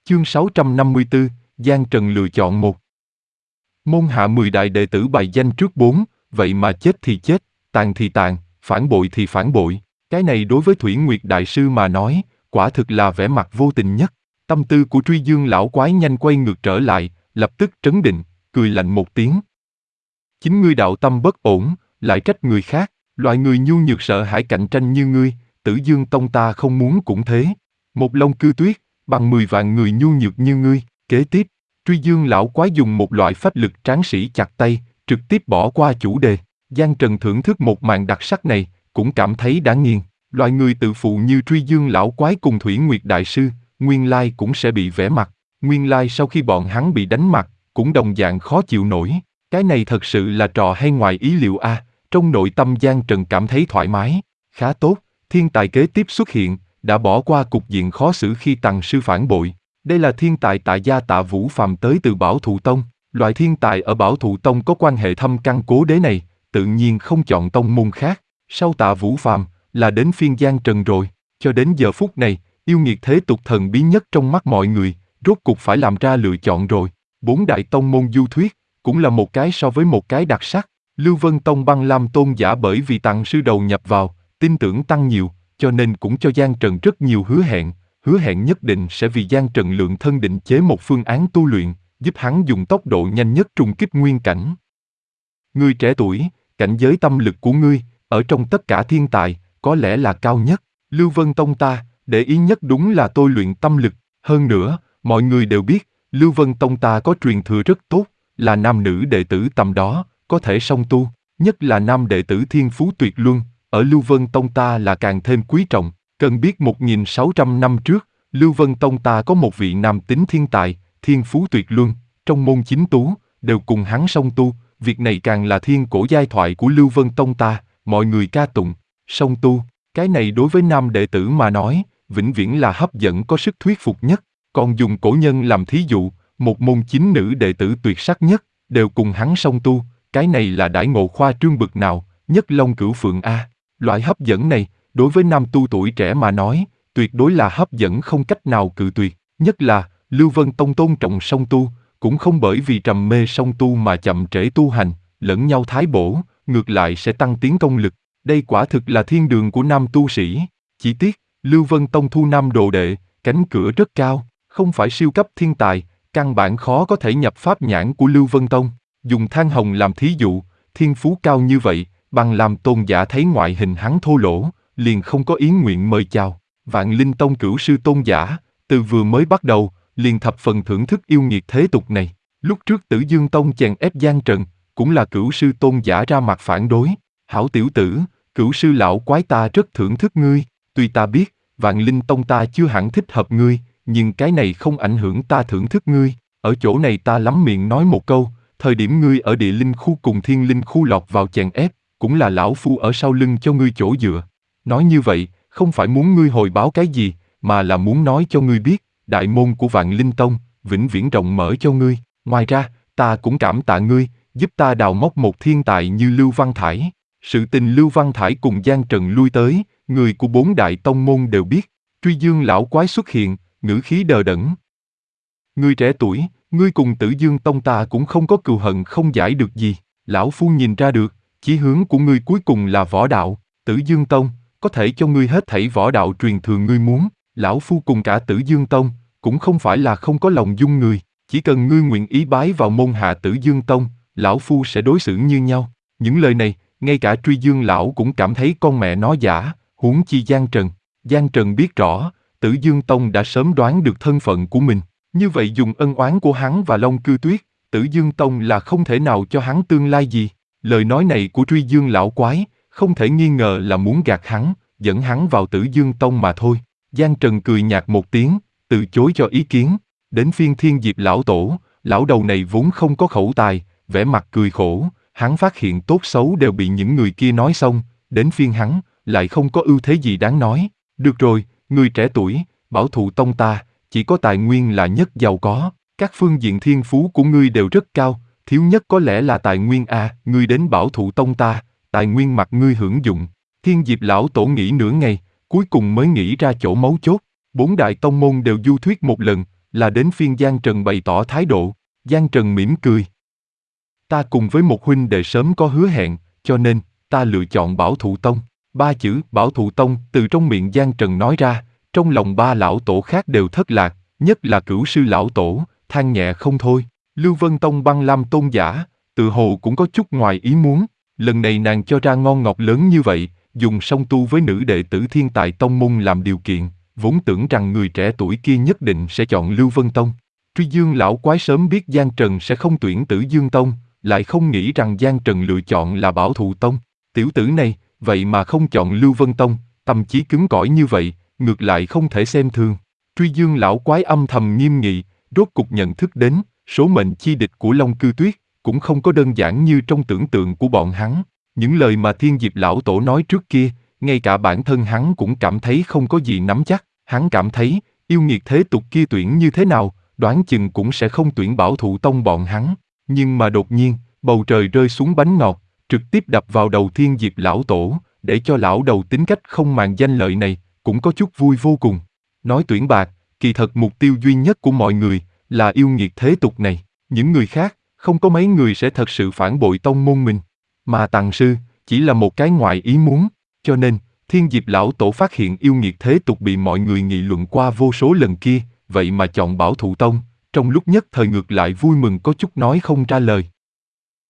Chương 654, Giang Trần lựa chọn một. Môn hạ 10 đại đệ tử bài danh trước 4, vậy mà chết thì chết, tàn thì tàn, phản bội thì phản bội. Cái này đối với Thủy Nguyệt Đại Sư mà nói, quả thực là vẻ mặt vô tình nhất. Tâm tư của Truy Dương lão quái nhanh quay ngược trở lại, lập tức trấn định, cười lạnh một tiếng. Chính ngươi đạo tâm bất ổn, lại trách người khác, loại người nhu nhược sợ hãi cạnh tranh như ngươi, Tử Dương Tông ta không muốn cũng thế. Một Long Cư Tuyết, bằng 10 vạn người nhu nhược như ngươi. Kế tiếp, Truy Dương lão quái dùng một loại phách lực tráng sĩ chặt tay, trực tiếp bỏ qua chủ đề. Giang Trần thưởng thức một màn đặc sắc này, cũng cảm thấy đã nghiền. Loại người tự phụ như Truy Dương lão quái cùng Thủy Nguyệt Đại Sư, nguyên lai cũng sẽ bị vẽ mặt. Nguyên lai sau khi bọn hắn bị đánh mặt, cũng đồng dạng khó chịu nổi. Cái này thật sự là trò hay ngoài ý liệu a. Trong nội tâm Giang Trần cảm thấy thoải mái. Khá tốt, thiên tài kế tiếp xuất hiện, đã bỏ qua cục diện khó xử khi Tằng sư phản bội. Đây là thiên tài Tạ gia Tạ Vũ Phàm tới từ Bảo Thụ Tông. Loại thiên tài ở Bảo Thụ Tông có quan hệ thâm căn cố đế này, tự nhiên không chọn tông môn khác. Sau Tạ Vũ Phàm, là đến phiên Giang Trần rồi. Cho đến giờ phút này, yêu nghiệt thế tục thần bí nhất trong mắt mọi người, rốt cục phải làm ra lựa chọn rồi. 4 đại tông môn du thuyết, cũng là một cái so với một cái đặc sắc. Lưu Vân Tông Băng Lam Tôn giả bởi vì Tằng sư đầu nhập vào, tin tưởng tăng nhiều, cho nên cũng cho Giang Trần rất nhiều hứa hẹn nhất định sẽ vì Giang Trần lượng thân định chế một phương án tu luyện, giúp hắn dùng tốc độ nhanh nhất trùng kích nguyên cảnh. Ngươi trẻ tuổi, cảnh giới tâm lực của ngươi, ở trong tất cả thiên tài, có lẽ là cao nhất. Lưu Vân Tông ta, để ý nhất đúng là tôi luyện tâm lực. Hơn nữa, mọi người đều biết, Lưu Vân Tông ta có truyền thừa rất tốt, là nam nữ đệ tử tầm đó, có thể song tu, nhất là nam đệ tử thiên phú tuyệt luân, ở Lưu Vân Tông ta là càng thêm quý trọng. Cần biết 1600 năm trước, Lưu Vân Tông ta có một vị nam tính thiên tài, thiên phú tuyệt luân, trong môn chính tú, đều cùng hắn song tu, việc này càng là thiên cổ giai thoại của Lưu Vân Tông ta, mọi người ca tụng, song tu, cái này đối với nam đệ tử mà nói, vĩnh viễn là hấp dẫn có sức thuyết phục nhất, còn dùng cổ nhân làm thí dụ, một môn chính nữ đệ tử tuyệt sắc nhất, đều cùng hắn song tu, cái này là đãi ngộ khoa trương bực nào, nhất long cửu phượng a. Loại hấp dẫn này, đối với nam tu tuổi trẻ mà nói, tuyệt đối là hấp dẫn không cách nào cự tuyệt. Nhất là, Lưu Vân Tông tôn trọng song tu, cũng không bởi vì trầm mê song tu mà chậm trễ tu hành, lẫn nhau thái bổ, ngược lại sẽ tăng tiến công lực. Đây quả thực là thiên đường của nam tu sĩ. Chỉ tiếc, Lưu Vân Tông thu nam đồ đệ, cánh cửa rất cao, không phải siêu cấp thiên tài, căn bản khó có thể nhập pháp nhãn của Lưu Vân Tông. Dùng Than Hồng làm thí dụ, thiên phú cao như vậy, bằng làm tôn giả thấy ngoại hình hắn thô lỗ, liền không có ý nguyện mời chào. Vạn Linh Tông cửu sư tôn giả, từ vừa mới bắt đầu, liền thập phần thưởng thức yêu nghiệt thế tục này. Lúc trước Tử Dương Tông chèn ép Giang Trần, cũng là cửu sư tôn giả ra mặt phản đối. Hảo tiểu tử, cửu sư lão quái ta rất thưởng thức ngươi, tuy ta biết, Vạn Linh Tông ta chưa hẳn thích hợp ngươi, nhưng cái này không ảnh hưởng ta thưởng thức ngươi. Ở chỗ này ta lắm miệng nói một câu, thời điểm ngươi ở địa linh khu cùng thiên linh khu lọt vào chèn ép, cũng là lão phu ở sau lưng cho ngươi chỗ dựa. Nói như vậy, không phải muốn ngươi hồi báo cái gì, mà là muốn nói cho ngươi biết, đại môn của Vạn Linh Tông, vĩnh viễn rộng mở cho ngươi. Ngoài ra, ta cũng cảm tạ ngươi, giúp ta đào móc một thiên tài như Lưu Văn Thải. Sự tình Lưu Văn Thải cùng Giang Trần lui tới, người của 4 đại tông môn đều biết. Truy Dương lão quái xuất hiện, ngữ khí đờ đẫn. Ngươi trẻ tuổi, ngươi cùng Tử Dương Tông ta cũng không có cừu hận không giải được gì. Lão phu nhìn ra được, chí hướng của ngươi cuối cùng là võ đạo. Tử Dương Tông có thể cho ngươi hết thảy võ đạo truyền thừa ngươi muốn. Lão phu cùng cả Tử Dương Tông cũng không phải là không có lòng dung người. Chỉ cần ngươi nguyện ý bái vào môn hạ Tử Dương Tông, lão phu sẽ đối xử như nhau. Những lời này, ngay cả Truy Dương lão cũng cảm thấy con mẹ nó giả, huống chi Giang Trần. Giang Trần biết rõ, Tử Dương Tông đã sớm đoán được thân phận của mình. Như vậy dùng ân oán của hắn và Long Cư Tuyết, Tử Dương Tông là không thể nào cho hắn tương lai gì. Lời nói này của Truy Dương lão quái, không thể nghi ngờ là muốn gạt hắn, dẫn hắn vào Tử Dương Tông mà thôi. Giang Trần cười nhạt một tiếng, từ chối cho ý kiến. Đến phiên Thiên Diệp lão tổ, lão đầu này vốn không có khẩu tài, vẻ mặt cười khổ, hắn phát hiện tốt xấu đều bị những người kia nói xong, đến phiên hắn, lại không có ưu thế gì đáng nói. Được rồi, người trẻ tuổi, Bảo Thụ Tông ta, chỉ có tài nguyên là nhất giàu có, các phương diện thiên phú của ngươi đều rất cao, thiếu nhất có lẽ là tài nguyên a, ngươi đến Bảo Thụ Tông ta, tài nguyên mặc ngươi hưởng dụng. Thiên Diệp lão tổ nghĩ nửa ngày, cuối cùng mới nghĩ ra chỗ mấu chốt. 4 đại tông môn đều du thuyết một lần, là đến phiên Giang Trần bày tỏ thái độ. Giang Trần mỉm cười. Ta cùng với một huynh đệ sớm có hứa hẹn, cho nên, ta lựa chọn Bảo Thụ Tông. Ba chữ Bảo Thụ Tông từ trong miệng Giang Trần nói ra, trong lòng ba lão tổ khác đều thất lạc, nhất là Cửu sư lão tổ, than nhẹ không thôi. Lưu Vân Tông Băng Lam tôn giả, tự hồ cũng có chút ngoài ý muốn, lần này nàng cho ra ngon ngọt lớn như vậy, dùng song tu với nữ đệ tử Thiên Tài Tông môn làm điều kiện, vốn tưởng rằng người trẻ tuổi kia nhất định sẽ chọn Lưu Vân Tông. Truy Dương lão quái sớm biết Giang Trần sẽ không tuyển Tử Dương Tông, lại không nghĩ rằng Giang Trần lựa chọn là Bảo Thụ Tông. Tiểu tử này, vậy mà không chọn Lưu Vân Tông, tâm trí cứng cỏi như vậy, ngược lại không thể xem thường. Truy Dương lão quái âm thầm nghiêm nghị, rốt cục nhận thức đến, số mệnh chi địch của Long Cư Tuyết, cũng không có đơn giản như trong tưởng tượng của bọn hắn. Những lời mà Thiên Diệp lão tổ nói trước kia, ngay cả bản thân hắn cũng cảm thấy không có gì nắm chắc. Hắn cảm thấy, yêu nghiệt thế tục kia tuyển như thế nào, đoán chừng cũng sẽ không tuyển Bảo Thụ Tông bọn hắn. Nhưng mà đột nhiên, bầu trời rơi xuống bánh ngọt, trực tiếp đập vào đầu Thiên Diệp lão tổ, để cho lão đầu tính cách không màng danh lợi này, cũng có chút vui vô cùng. Nói tuyển bạc, kỳ thật mục tiêu duy nhất của mọi người, là yêu nghiệt thế tục này. Những người khác, không có mấy người sẽ thật sự phản bội tông môn mình. Mà Tằng sư, chỉ là một cái ngoại ý muốn, cho nên, Thiên Diệp lão tổ phát hiện yêu nghiệt thế tục bị mọi người nghị luận qua vô số lần kia, vậy mà chọn Bảo Thụ Tông, trong lúc nhất thời ngược lại vui mừng có chút nói không ra lời.